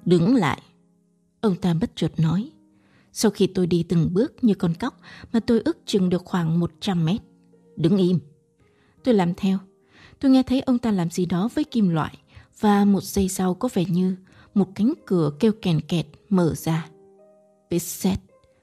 Đứng lại, ông ta bất chợt nói. Sau khi tôi đi từng bước như con cóc mà tôi ước chừng được khoảng 100 mét. Đứng im. Tôi làm theo. Tôi nghe thấy ông ta làm gì đó với kim loại và một giây sau có vẻ như một cánh cửa kêu kèn kẹt mở ra. Pisset.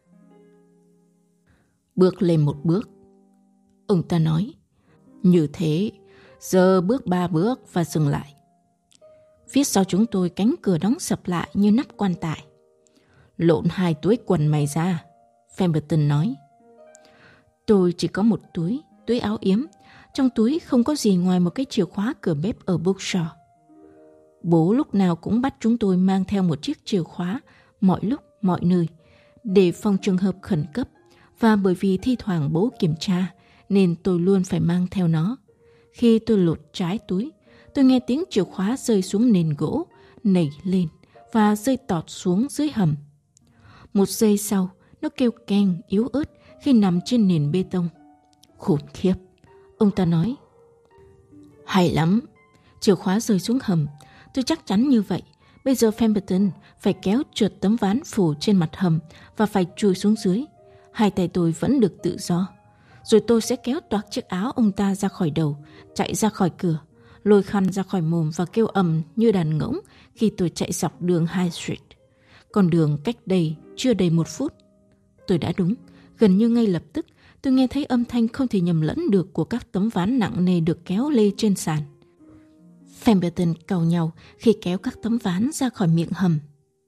Bước lên một bước. Ông ta nói. Như thế, giờ bước 3 bước và dừng lại. Phía sau chúng tôi cánh cửa đóng sập lại như nắp quan tài. Lộn 2 túi quần mày ra, Pemberton nói. Tôi chỉ có một túi áo yếm. Trong túi không có gì ngoài một cái chìa khóa cửa bếp ở Bookshore. Bố lúc nào cũng bắt chúng tôi mang theo một chiếc chìa khóa mọi lúc, mọi nơi, để phòng trường hợp khẩn cấp. Và bởi vì thi thoảng bố kiểm tra, nên tôi luôn phải mang theo nó. Khi tôi lột trái túi, tôi nghe tiếng chìa khóa rơi xuống nền gỗ, nảy lên và rơi tọt xuống dưới hầm. Một giây sau, nó kêu keng yếu ớt khi nằm trên nền bê tông. Khủng khiếp, ông ta nói. Hay lắm, chìa khóa rơi xuống hầm. Tôi chắc chắn như vậy. Bây giờ Pemberton phải kéo trượt tấm ván phủ trên mặt hầm và phải chui xuống dưới. 2 tay tôi vẫn được tự do. Rồi tôi sẽ kéo toạc chiếc áo ông ta ra khỏi đầu, chạy ra khỏi cửa, lôi khăn ra khỏi mồm và kêu ầm như đàn ngỗng khi tôi chạy dọc đường High Street. Con đường cách đây chưa đầy 1 phút. Tôi đã đúng, gần như ngay lập tức tôi nghe thấy âm thanh không thể nhầm lẫn được của các tấm ván nặng nề được kéo lê trên sàn. Pemberton cau nhau khi kéo các tấm ván ra khỏi miệng hầm.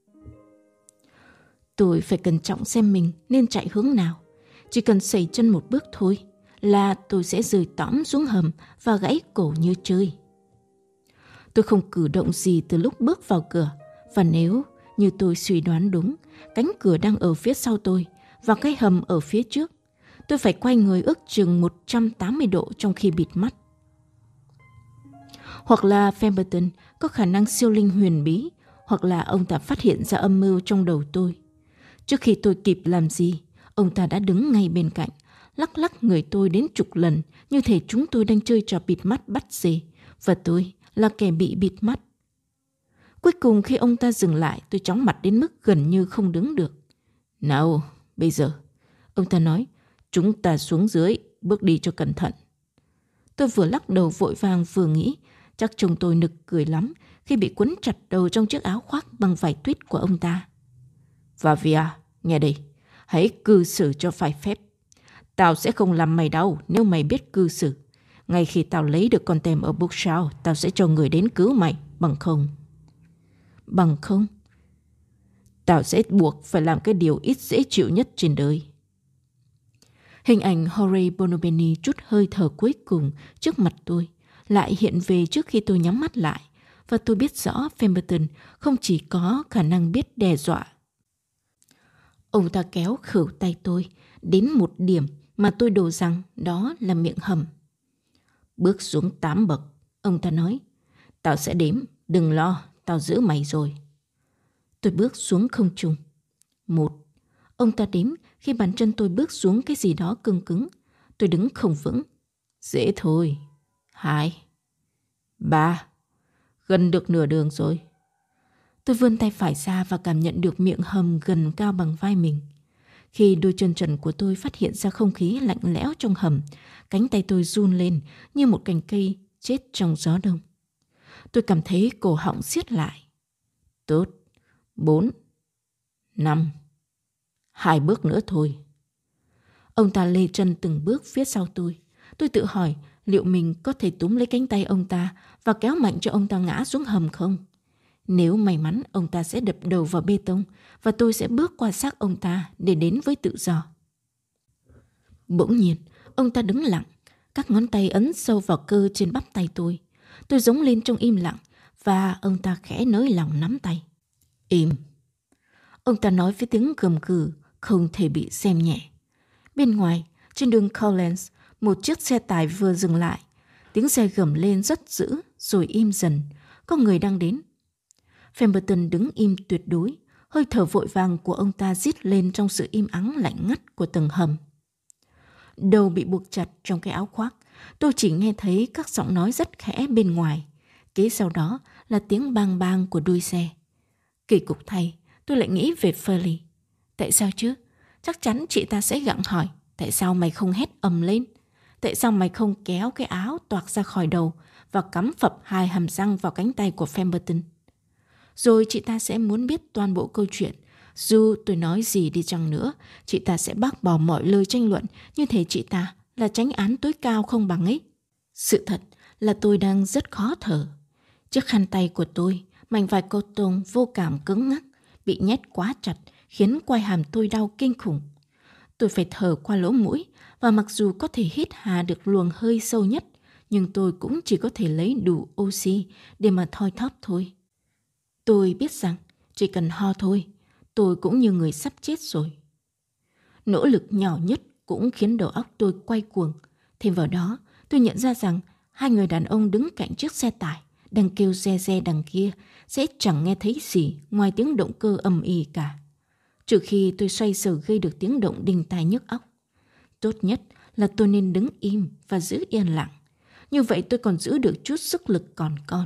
Tôi phải cẩn trọng xem mình nên chạy hướng nào. Chỉ cần sẩy chân một bước thôi là tôi sẽ rơi tõm xuống hầm và gãy cổ như chơi. Tôi không cử động gì từ lúc bước vào cửa. Và nếu như tôi suy đoán đúng, cánh cửa đang ở phía sau tôi và cái hầm ở phía trước, tôi phải quay người ước chừng 180 độ trong khi bịt mắt. Hoặc là Pemberton có khả năng siêu linh huyền bí, hoặc là ông ta phát hiện ra âm mưu trong đầu tôi. Trước khi tôi kịp làm gì, ông ta đã đứng ngay bên cạnh, lắc lắc người tôi đến chục lần, như thể chúng tôi đang chơi trò bịt mắt bắt dê, và tôi là kẻ bị bịt mắt. Cuối cùng khi ông ta dừng lại, tôi chóng mặt đến mức gần như không đứng được. Nào, bây giờ, ông ta nói, chúng ta xuống dưới, bước đi cho cẩn thận. Tôi vừa lắc đầu vội vàng vừa nghĩ, chắc chồng tôi nực cười lắm khi bị quấn chặt đầu trong chiếc áo khoác bằng vải tuyết của ông ta. Và Via, nghe đây, hãy cư xử cho phải phép. Tao sẽ không làm mày đau nếu mày biết cư xử. Ngay khi tao lấy được con tem ở Bookshore, tao sẽ cho người đến cứu mày, bằng không? Bằng không? Tao sẽ buộc phải làm cái điều ít dễ chịu nhất trên đời. Hình ảnh Jorge Bonobeni trút hơi thở cuối cùng trước mặt tôi lại hiện về trước khi tôi nhắm mắt lại, và tôi biết rõ Pemberton không chỉ có khả năng biết đe dọa. Ông ta kéo khửu tay tôi đến một điểm mà tôi đổ rằng đó là miệng hầm. Bước xuống 8 bậc, ông ta nói. Tao sẽ đếm, đừng lo, tao giữ mày rồi. Tôi bước xuống không trung. 1. Ông ta đếm khi bàn chân tôi bước xuống cái gì đó cứng cứng. Tôi đứng không vững. Dễ thôi. 2. 3. Gần được nửa đường rồi. Tôi vươn tay phải ra và cảm nhận được miệng hầm gần cao bằng vai mình. Khi đôi chân trần của tôi phát hiện ra không khí lạnh lẽo trong hầm, cánh tay tôi run lên như một cành cây chết trong gió đông. Tôi cảm thấy cổ họng siết lại. Tốt. 4. 5. 2 bước nữa thôi. Ông ta lê chân từng bước phía sau tôi. Tôi tự hỏi liệu mình có thể túm lấy cánh tay ông ta và kéo mạnh cho ông ta ngã xuống hầm không? Nếu may mắn, ông ta sẽ đập đầu vào bê tông và tôi sẽ bước qua xác ông ta để đến với tự do. Bỗng nhiên, ông ta đứng lặng, các ngón tay ấn sâu vào cơ trên bắp tay tôi. Tôi giống lên trong im lặng và ông ta khẽ nới lỏng nắm tay. Im. Ông ta nói với tiếng gầm gừ không thể bị xem nhẹ. Bên ngoài, trên đường Collins, một chiếc xe tải vừa dừng lại. Tiếng xe gầm lên rất dữ rồi im dần. Có người đang đến. Pemberton đứng im tuyệt đối. Hơi thở vội vàng của ông ta rít lên trong sự im ắng lạnh ngắt của tầng hầm. Đầu bị buộc chặt trong cái áo khoác. Tôi chỉ nghe thấy các giọng nói rất khẽ bên ngoài. Kế sau đó là tiếng bang bang của đuôi xe. Kỳ cục thay, tôi lại nghĩ về Furley. Tại sao chứ? Chắc chắn chị ta sẽ gặng hỏi, tại sao mày không hét ầm lên? Tại sao mày không kéo cái áo toạc ra khỏi đầu và cắm phập 2 hàm răng vào cánh tay của Pemberton? Rồi chị ta sẽ muốn biết toàn bộ câu chuyện. Dù tôi nói gì đi chăng nữa, chị ta sẽ bác bỏ mọi lời tranh luận, như thể chị ta là chánh án tối cao không bằng ấy. Sự thật là tôi đang rất khó thở. Chiếc khăn tay của tôi, mảnh vải cotton vô cảm cứng ngắc, bị nhét quá chặt, khiến quai hàm tôi đau kinh khủng. Tôi phải thở qua lỗ mũi, và mặc dù có thể hít hà được luồng hơi sâu nhất, nhưng tôi cũng chỉ có thể lấy đủ oxy để mà thoi thóp thôi. Tôi biết rằng chỉ cần ho thôi, tôi cũng như người sắp chết rồi. Nỗ lực nhỏ nhất cũng khiến đầu óc tôi quay cuồng. Thêm vào đó, tôi nhận ra rằng 2 người đàn ông đứng cạnh chiếc xe tải đang kêu re re đằng kia sẽ chẳng nghe thấy gì ngoài tiếng động cơ ầm ĩ cả. Trừ khi tôi xoay sở gây được tiếng động đinh tai nhức óc. Tốt nhất là tôi nên đứng im và giữ yên lặng. Như vậy tôi còn giữ được chút sức lực còn con.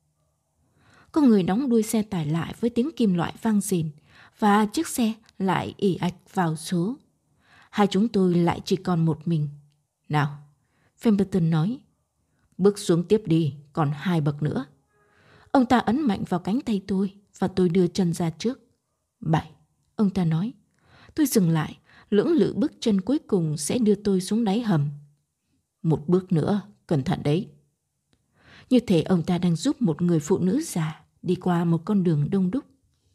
Có người đóng đuôi xe tải lại với tiếng kim loại vang rền, và chiếc xe lại ì ạch vào số. Hai chúng tôi lại chỉ còn một mình. Nào, Pemberton nói, bước xuống tiếp đi, còn 2 bậc nữa. Ông ta ấn mạnh vào cánh tay tôi và tôi đưa chân ra trước. 7, ông ta nói. Tôi dừng lại, lưỡng lự bước chân cuối cùng sẽ đưa tôi xuống đáy hầm. 1 bước nữa, cẩn thận đấy. Như thể ông ta đang giúp một người phụ nữ già đi qua một con đường đông đúc.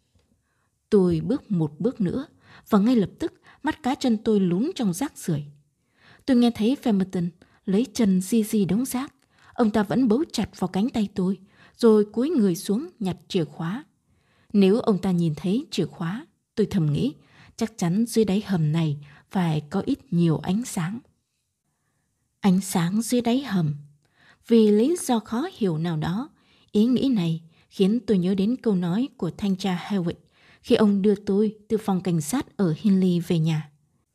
Tôi bước 1 bước nữa và ngay lập tức mắt cá chân tôi lún trong rác rưởi. Tôi nghe thấy Pemberton lấy chân di đống rác. Ông ta vẫn bấu chặt vào cánh tay tôi, rồi cúi người xuống nhặt chìa khóa. Nếu ông ta nhìn thấy chìa khóa, tôi thầm nghĩ chắc chắn dưới đáy hầm này phải có ít nhiều ánh sáng. Ánh sáng dưới đáy hầm. Vì lý do khó hiểu nào đó, ý nghĩ này khiến tôi nhớ đến câu nói của thanh tra Hewitt khi ông đưa tôi từ phòng cảnh sát ở Hinley về nhà.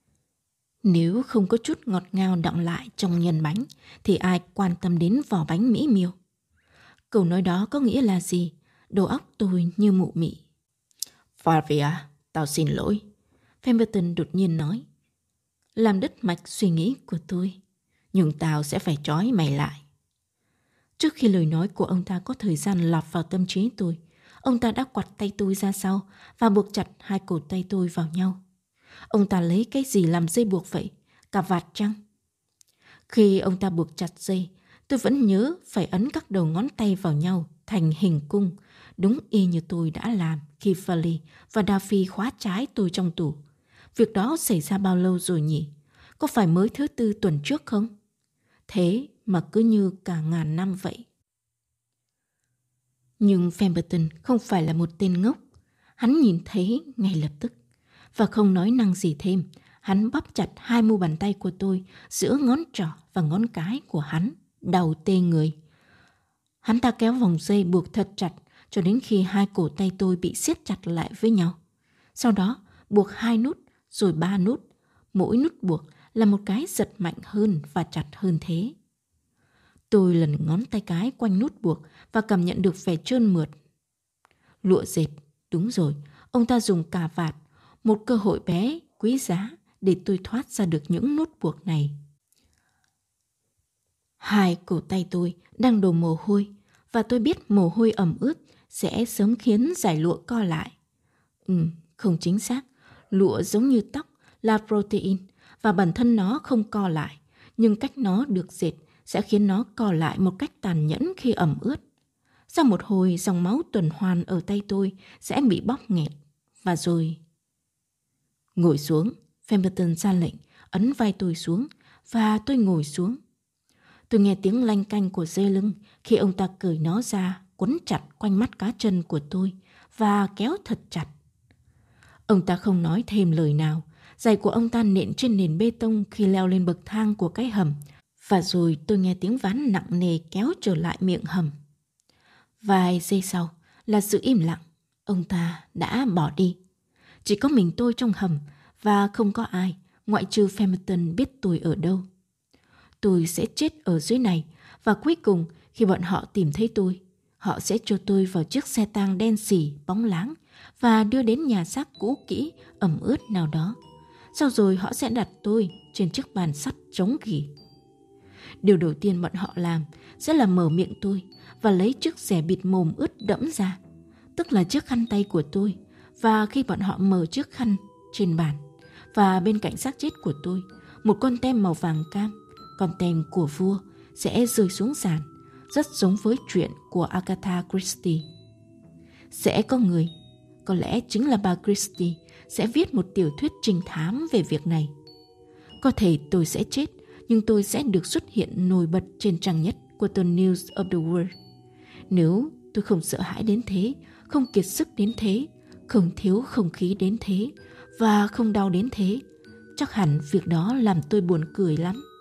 Nếu không có chút ngọt ngào đọng lại trong nhân bánh, thì ai quan tâm đến vỏ bánh mỹ miều? Câu nói đó có nghĩa là gì? Đầu óc tôi như mụ mị. Flavia, tao xin lỗi, Pemberton đột nhiên nói. Làm đứt mạch suy nghĩ của tôi. Nhưng tao sẽ phải trói mày lại. Trước khi lời nói của ông ta có thời gian lọt vào tâm trí tôi, ông ta đã quặt tay tôi ra sau và buộc chặt 2 cổ tay tôi vào nhau. Ông ta lấy cái gì làm dây buộc vậy? Cà vạt chăng? Khi ông ta buộc chặt dây, tôi vẫn nhớ phải ấn các đầu ngón tay vào nhau thành hình cung, đúng y như tôi đã làm khi Furley và Duffy khóa trái tôi trong tủ. Việc đó xảy ra bao lâu rồi nhỉ? Có phải mới thứ 4 tuần trước không? Thế mà cứ như cả ngàn năm vậy. Nhưng Pemberton không phải là một tên ngốc. Hắn nhìn thấy ngay lập tức. Và không nói năng gì thêm, hắn bóp chặt 2 mu bàn tay của tôi giữa ngón trỏ và ngón cái của hắn, đầu tê người. Hắn ta kéo vòng dây buộc thật chặt cho đến khi 2 cổ tay tôi bị siết chặt lại với nhau. Sau đó buộc 2 nút, rồi 3 nút. Mỗi nút buộc là một cái giật mạnh hơn và chặt hơn thế. Tôi lần ngón tay cái quanh nút buộc và cảm nhận được vẻ trơn mượt. Lụa dệt, đúng rồi, ông ta dùng cà vạt, một cơ hội bé, quý giá để tôi thoát ra được những nút buộc này. 2 cổ tay tôi đang đổ mồ hôi và tôi biết mồ hôi ẩm ướt sẽ sớm khiến dải lụa co lại. Không chính xác, lụa giống như tóc là protein và bản thân nó không co lại, nhưng cách nó được dệt sẽ khiến nó co lại một cách tàn nhẫn khi ẩm ướt. Sau một hồi dòng máu tuần hoàn ở tay tôi sẽ bị bóp nghẹt và rồi... Ngồi xuống, Pemberton ra lệnh, ấn vai tôi xuống và tôi ngồi xuống. Tôi nghe tiếng lanh canh của dây lưng khi ông ta cởi nó ra, quấn chặt quanh mắt cá chân của tôi và kéo thật chặt. Ông ta không nói thêm lời nào. Giày của ông ta nện trên nền bê tông khi leo lên bậc thang của cái hầm. Và rồi tôi nghe tiếng ván nặng nề kéo trở lại miệng hầm. Vài giây sau là sự im lặng. Ông ta đã bỏ đi. Chỉ có mình tôi trong hầm và không có ai ngoại trừ Pemberton biết tôi ở đâu. Tôi sẽ chết ở dưới này và cuối cùng khi bọn họ tìm thấy tôi, họ sẽ cho tôi vào chiếc xe tang đen xỉ bóng láng và đưa đến nhà xác cũ kỹ, ẩm ướt nào đó. Sau rồi họ sẽ đặt tôi trên chiếc bàn sắt trống gỉ. Điều đầu tiên bọn họ làm sẽ là mở miệng tôi và lấy chiếc xẻ bịt mồm ướt đẫm ra, tức là chiếc khăn tay của tôi. Và khi bọn họ mở chiếc khăn trên bàn, và bên cạnh xác chết của tôi, một con tem màu vàng cam, con tem của vua, sẽ rơi xuống sàn, rất giống với chuyện của Agatha Christie. Sẽ có người, có lẽ chính là bà Christie, sẽ viết một tiểu thuyết trinh thám về việc này. Có thể tôi sẽ chết, nhưng tôi sẽ được xuất hiện nổi bật trên trang nhất của tờ News of the World. Nếu tôi không sợ hãi đến thế, không kiệt sức đến thế, không thiếu không khí đến thế, và không đau đến thế, chắc hẳn việc đó làm tôi buồn cười lắm.